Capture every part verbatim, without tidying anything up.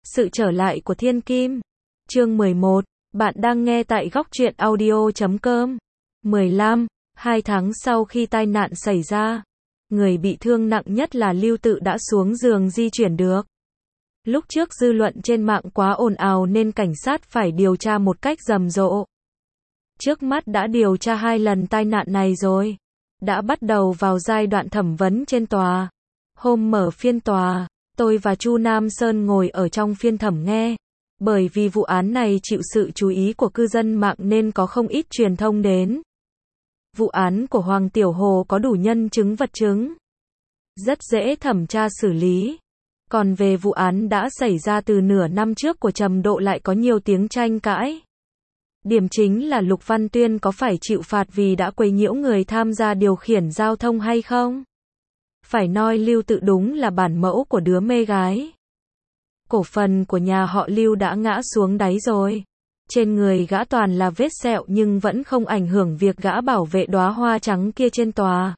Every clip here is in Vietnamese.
Sự trở lại của Thiên Kim. Chương mười một. Bạn đang nghe tại góc truyện audio chấm com. mười lăm. Hai tháng sau khi tai nạn xảy ra, người bị thương nặng nhất là Lưu Tự đã xuống giường di chuyển được. Lúc trước dư luận trên mạng quá ồn ào nên cảnh sát phải điều tra một cách rầm rộ. Trước mắt đã điều tra hai lần tai nạn này rồi. Đã bắt đầu vào giai đoạn thẩm vấn trên tòa. Hôm mở phiên tòa, tôi và Chu Nam Sơn ngồi ở trong phiên thẩm nghe. Bởi vì vụ án này chịu sự chú ý của cư dân mạng nên có không ít truyền thông đến. Vụ án của Hoàng Tiểu Hồ có đủ nhân chứng vật chứng. Rất dễ thẩm tra xử lý. Còn về vụ án đã xảy ra từ nửa năm trước của Trầm Độ lại có nhiều tiếng tranh cãi. Điểm chính là Lục Văn Tuyên có phải chịu phạt vì đã quấy nhiễu người tham gia điều khiển giao thông hay không? Phải nói Lưu Tự đúng là bản mẫu của đứa mê gái. Cổ phần của nhà họ Lưu đã ngã xuống đáy rồi. Trên người gã toàn là vết sẹo nhưng vẫn không ảnh hưởng việc gã bảo vệ đóa hoa trắng kia trên tòa.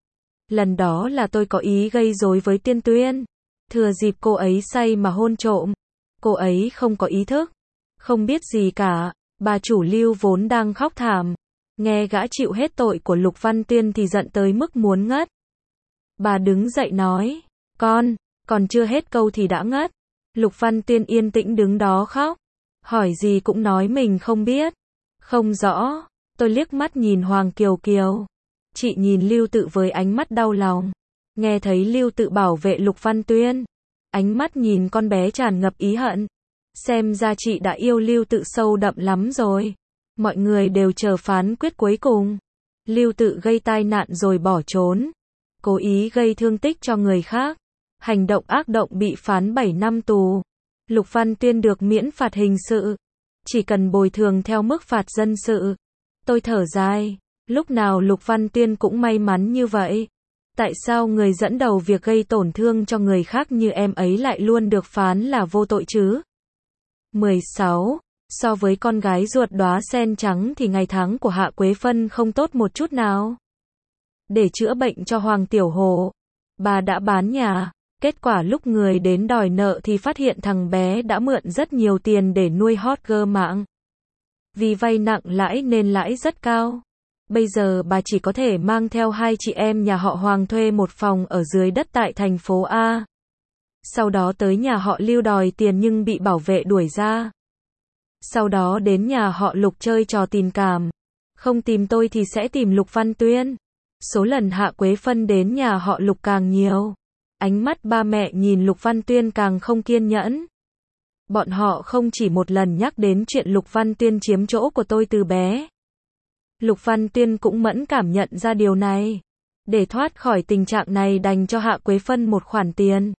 Lần đó là tôi có ý gây rối với Tiên Tuyên. Thừa dịp cô ấy say mà hôn trộm. Cô ấy không có ý thức. Không biết gì cả. Bà chủ Lưu vốn đang khóc thảm. Nghe gã chịu hết tội của Lục Văn Tuyên thì giận tới mức muốn ngất. Bà đứng dậy nói. Con, còn chưa hết câu thì đã ngất. Lục Văn Tuyên yên tĩnh đứng đó khóc. Hỏi gì cũng nói mình không biết. Không rõ. Tôi liếc mắt nhìn Hoàng Kiều Kiều. Chị nhìn Lưu Tự với ánh mắt đau lòng. Nghe thấy Lưu Tự bảo vệ Lục Văn Tuyên. Ánh mắt nhìn con bé tràn ngập ý hận. Xem ra chị đã yêu Lưu Tự sâu đậm lắm rồi. Mọi người đều chờ phán quyết cuối cùng. Lưu Tự gây tai nạn rồi bỏ trốn. Cố ý gây thương tích cho người khác. Hành động ác động bị phán bảy năm tù. Lục Văn Tuyên được miễn phạt hình sự. Chỉ cần bồi thường theo mức phạt dân sự. Tôi thở dài. Lúc nào Lục Văn Tuyên cũng may mắn như vậy. Tại sao người dẫn đầu việc gây tổn thương cho người khác như em ấy lại luôn được phán là vô tội chứ? mười sáu. So với con gái ruột đóa sen trắng thì ngày tháng của Hạ Quế Phân không tốt một chút nào. Để chữa bệnh cho Hoàng Tiểu Hồ, bà đã bán nhà. Kết quả lúc người đến đòi nợ thì phát hiện thằng bé đã mượn rất nhiều tiền để nuôi hot girl mạng. Vì vay nặng lãi nên lãi rất cao. Bây giờ bà chỉ có thể mang theo hai chị em nhà họ Hoàng thuê một phòng ở dưới đất tại thành phố A. Sau đó tới nhà họ Lưu đòi tiền nhưng bị bảo vệ đuổi ra. Sau đó đến nhà họ Lục chơi trò tình cảm. Không tìm tôi thì sẽ tìm Lục Văn Tuyên. Số lần Hạ Quế Phân đến nhà họ Lục càng nhiều. Ánh mắt ba mẹ nhìn Lục Văn Tuyên càng không kiên nhẫn. Bọn họ không chỉ một lần nhắc đến chuyện Lục Văn Tuyên chiếm chỗ của tôi từ bé. Lục Văn Tuyên cũng mẫn cảm nhận ra điều này. Để thoát khỏi tình trạng này đành cho Hạ Quế Phân một khoản tiền.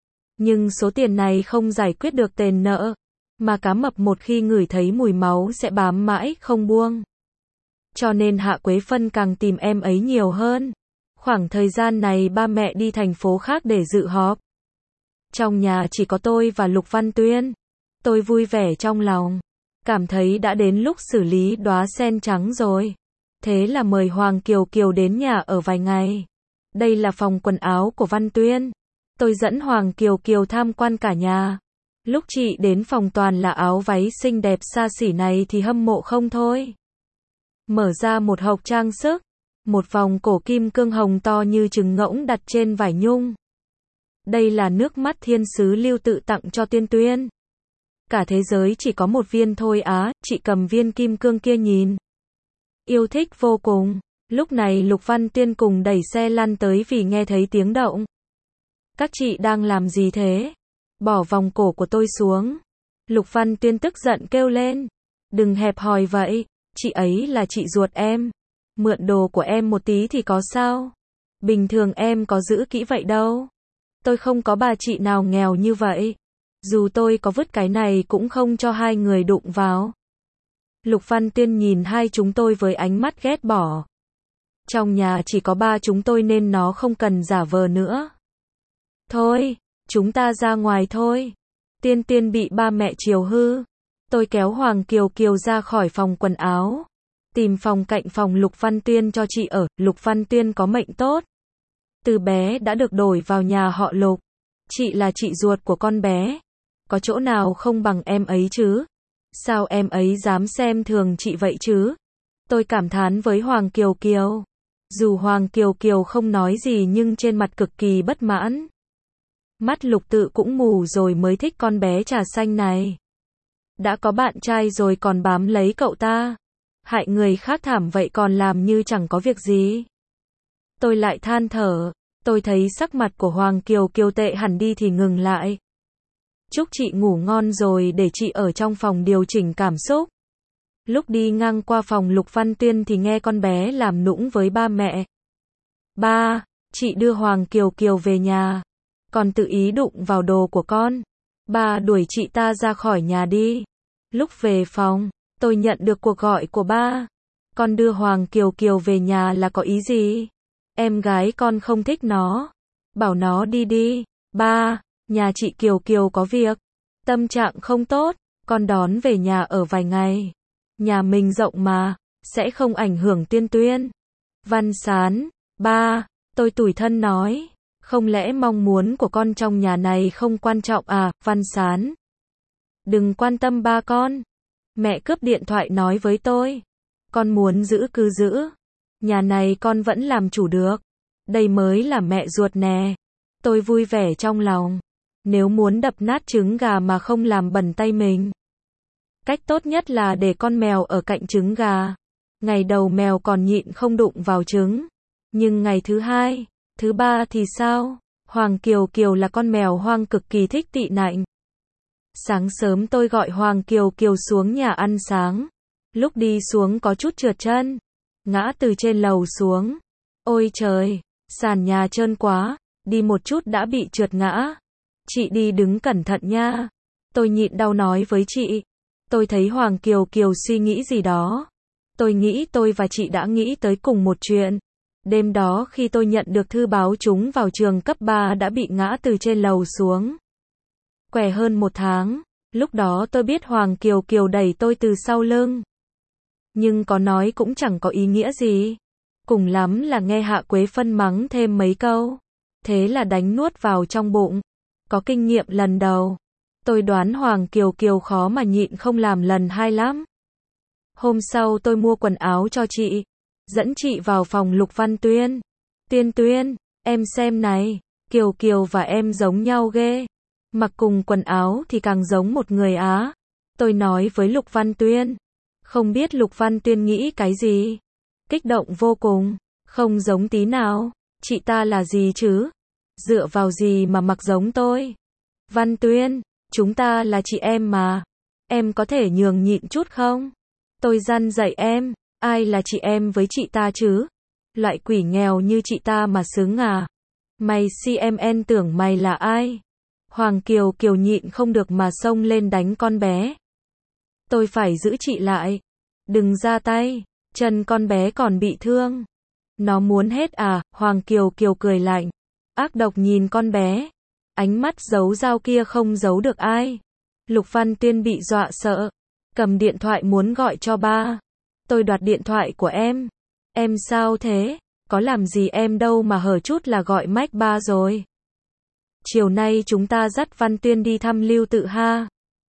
Nhưng số tiền này không giải quyết được tiền nợ. Mà cá mập một khi ngửi thấy mùi máu sẽ bám mãi không buông. Cho nên Hạ Quế Phân càng tìm em ấy nhiều hơn. Khoảng thời gian này ba mẹ đi thành phố khác để dự họp. Trong nhà chỉ có tôi và Lục Văn Tuyên. Tôi vui vẻ trong lòng. Cảm thấy đã đến lúc xử lý đóa sen trắng rồi. Thế là mời Hoàng Kiều Kiều đến nhà ở vài ngày. Đây là phòng quần áo của Văn Tuyên. Tôi dẫn Hoàng Kiều Kiều tham quan cả nhà. Lúc chị đến phòng toàn là áo váy xinh đẹp xa xỉ này thì hâm mộ không thôi. Mở ra một hộp trang sức. Một vòng cổ kim cương hồng to như trứng ngỗng đặt trên vải nhung. Đây là nước mắt thiên sứ Lưu Tự tặng cho Tiên Tuyên. Cả thế giới chỉ có một viên thôi á, chị cầm viên kim cương kia nhìn. Yêu thích vô cùng. Lúc này Lục Văn Tuyên cùng đẩy xe lăn tới vì nghe thấy tiếng động. Các chị đang làm gì thế? Bỏ vòng cổ của tôi xuống. Lục Văn Tuyên tức giận kêu lên. Đừng hẹp hòi vậy, chị ấy là chị ruột em. Mượn đồ của em một tí thì có sao? Bình thường em có giữ kỹ vậy đâu. Tôi không có bà chị nào nghèo như vậy. Dù tôi có vứt cái này cũng không cho hai người đụng vào. Lục Văn Tuyên nhìn hai chúng tôi với ánh mắt ghét bỏ. Trong nhà chỉ có ba chúng tôi nên nó không cần giả vờ nữa. Thôi, chúng ta ra ngoài thôi. Tiên Tiên bị ba mẹ chiều hư. Tôi kéo Hoàng Kiều Kiều ra khỏi phòng quần áo. Tìm phòng cạnh phòng Lục Văn Tuyên cho chị ở. Lục Văn Tuyên có mệnh tốt. Từ bé đã được đổi vào nhà họ Lục. Chị là chị ruột của con bé. có chỗ nào không bằng em ấy chứ? Sao em ấy dám xem thường chị vậy chứ? Tôi cảm thán với Hoàng Kiều Kiều. Dù Hoàng Kiều Kiều không nói gì nhưng trên mặt cực kỳ bất mãn. Mắt Lục Tự cũng mù rồi mới thích con bé trà xanh này. Đã có bạn trai rồi còn bám lấy cậu ta. Hại người khác thảm vậy còn làm như chẳng có việc gì. Tôi lại than thở. Tôi thấy sắc mặt của Hoàng Kiều Kiều tệ hẳn đi thì ngừng lại. Chúc chị ngủ ngon rồi để chị ở trong phòng điều chỉnh cảm xúc. Lúc đi ngang qua phòng Lục Văn Tuyên thì nghe con bé làm nũng với ba mẹ. Ba, chị đưa Hoàng Kiều Kiều về nhà. Còn tự ý đụng vào đồ của con. Ba đuổi chị ta ra khỏi nhà đi. Lúc về phòng, tôi nhận được cuộc gọi của ba. Con đưa Hoàng Kiều Kiều về nhà là có ý gì? Em gái con không thích nó. Bảo nó đi đi. Ba, nhà chị Kiều Kiều có việc. Tâm trạng không tốt, con đón về nhà ở vài ngày. Nhà mình rộng mà, sẽ không ảnh hưởng Tuyên Tuyên. Văn Sán, ba, tôi tủi thân nói. Không lẽ mong muốn của con trong nhà này không quan trọng à, Văn Sán? Đừng quan tâm ba con. Mẹ cướp điện thoại nói với tôi. Con muốn giữ cứ giữ. Nhà này con vẫn làm chủ được. Đây mới là mẹ ruột nè. Tôi vui vẻ trong lòng. Nếu muốn đập nát trứng gà mà không làm bẩn tay mình. Cách tốt nhất là để con mèo ở cạnh trứng gà. Ngày đầu mèo còn nhịn không đụng vào trứng. Nhưng ngày thứ hai, thứ ba thì sao? Hoàng Kiều Kiều là con mèo hoang cực kỳ thích tị nạnh. Sáng sớm tôi gọi Hoàng Kiều Kiều xuống nhà ăn sáng. Lúc đi xuống có chút trượt chân. Ngã từ trên lầu xuống. Ôi trời, sàn nhà trơn quá, đi một chút đã bị trượt ngã. Chị đi đứng cẩn thận nha. Tôi nhịn đau nói với chị. Tôi thấy Hoàng Kiều Kiều suy nghĩ gì đó. Tôi nghĩ tôi và chị đã nghĩ tới cùng một chuyện. Đêm đó khi tôi nhận được thư báo trúng vào trường cấp ba đã bị ngã từ trên lầu xuống. Què hơn một tháng. Lúc đó tôi biết Hoàng Kiều Kiều đẩy tôi từ sau lưng. Nhưng có nói cũng chẳng có ý nghĩa gì. Cùng lắm là nghe Hạ Quế phân mắng thêm mấy câu. Thế là đánh nuốt vào trong bụng. Có kinh nghiệm lần đầu. Tôi đoán Hoàng Kiều Kiều khó mà nhịn không làm lần hai lắm. Hôm sau tôi mua quần áo cho chị. Dẫn chị vào phòng Lục Văn Tuyên. Tuyên Tuyên, em xem này. Kiều Kiều và em giống nhau ghê. Mặc cùng quần áo thì càng giống một người á. Tôi nói với Lục Văn Tuyên. Không biết Lục Văn Tuyên nghĩ cái gì. Kích động vô cùng. Không giống tí nào. Chị ta là gì chứ? Dựa vào gì mà mặc giống tôi? Văn Tuyên, chúng ta là chị em mà. Em có thể nhường nhịn chút không? Tôi răn dạy em. Ai là chị em với chị ta chứ? Loại quỷ nghèo như chị ta mà xứng à? Mày xê em en tưởng mày là ai? Hoàng Kiều Kiều nhịn không được mà xông lên đánh con bé. Tôi phải giữ chị lại. Đừng ra tay, chân con bé còn bị thương. Nó muốn hết à? Hoàng Kiều Kiều cười lạnh. Ác độc nhìn con bé. Ánh mắt giấu dao kia không giấu được ai. Lục Văn Tuyên bị dọa sợ. Cầm điện thoại muốn gọi cho ba. Tôi đoạt điện thoại của em. Em sao thế? Có làm gì em đâu mà hở chút là gọi mách ba rồi. Chiều nay chúng ta dắt Văn Tuyên đi thăm Lưu Tự ha.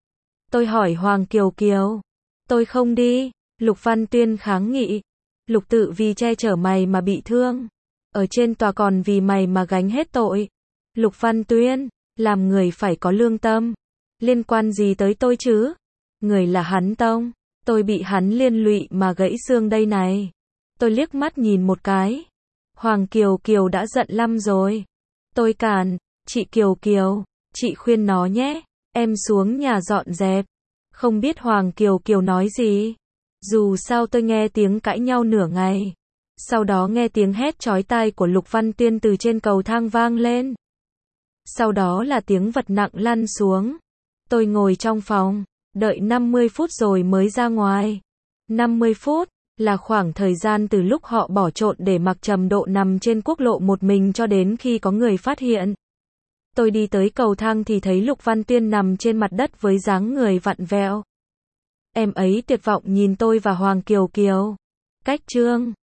Tôi hỏi Hoàng Kiều Kiều. Tôi không đi. Lục Văn Tuyên kháng nghị. Lục Tự vì che chở mày mà bị thương. Ở trên tòa còn vì mày mà gánh hết tội. Lục Văn Tuyên, làm người phải có lương tâm. Liên quan gì tới tôi chứ? Người là hắn tông. Tôi bị hắn liên lụy mà gãy xương đây này. Tôi liếc mắt nhìn một cái. Hoàng Kiều Kiều đã giận lắm rồi. Tôi cản. Chị Kiều Kiều, chị khuyên nó nhé. Em xuống nhà dọn dẹp. Không biết Hoàng Kiều Kiều nói gì. Dù sao tôi nghe tiếng cãi nhau nửa ngày. Sau đó nghe tiếng hét chói tai của Lục Văn Tuyên từ trên cầu thang vang lên. Sau đó là tiếng vật nặng lăn xuống. Tôi ngồi trong phòng, đợi năm mươi phút rồi mới ra ngoài. năm mươi phút là khoảng thời gian từ lúc họ bỏ trộn để mặc Trầm Độ nằm trên quốc lộ một mình cho đến khi có người phát hiện. Tôi đi tới cầu thang thì thấy Lục Văn Tuyên nằm trên mặt đất với dáng người vặn vẹo. Em ấy tuyệt vọng nhìn tôi và Hoàng Kiều Kiều. Cách chương